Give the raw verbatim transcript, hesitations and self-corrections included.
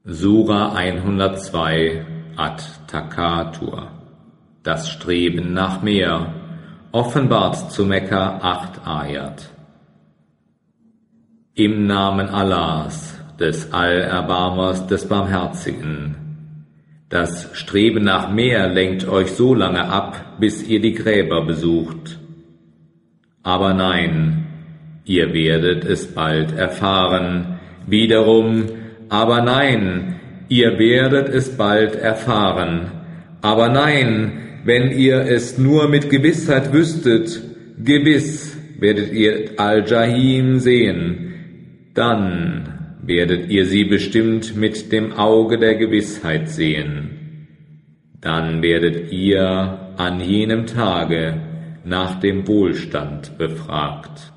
Sura hundertzwei At-Takatur. Das Streben nach mehr, offenbart zu Mekka acht Ayat. Im Namen Allahs, des Allerbarmers, des Barmherzigen. Das Streben nach mehr lenkt euch so lange ab, bis ihr die Gräber besucht. Aber nein, ihr werdet es bald erfahren. Wiederum, aber nein, ihr werdet es bald erfahren. Aber nein, wenn ihr es nur mit Gewissheit wüsstet, gewiss werdet ihr Al-Jahim sehen, dann werdet ihr sie bestimmt mit dem Auge der Gewissheit sehen. Dann werdet ihr an jenem Tage nach dem Wohlstand befragt.